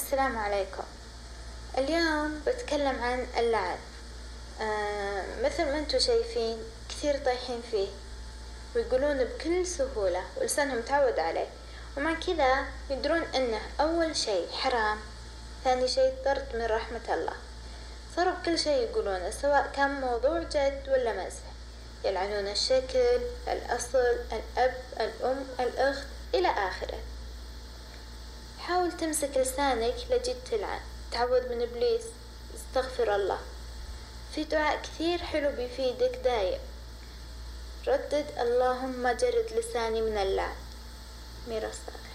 السلام عليكم. اليوم بتكلم عن اللعن. مثل ما انتوا شايفين كثير طايحين فيه ويقولون بكل سهولة ولسانهم تعود عليه، ومع كذا يدرون انه اول شيء حرام، ثاني شيء طرد من رحمة الله. صاروا بكل شيء يقولونه، سواء كان موضوع جد ولا مزح. يلعنون الشكل، الأصل، الأب، الأم، الأخت إلى آخره. حاول تمسك لسانك لجيت تلعن، تعوذ من إبليس، استغفر الله. في دعاء كثير حلو بيفيدك دايم، ردد اللهم جرد لساني من اللعن. ميرا صالح.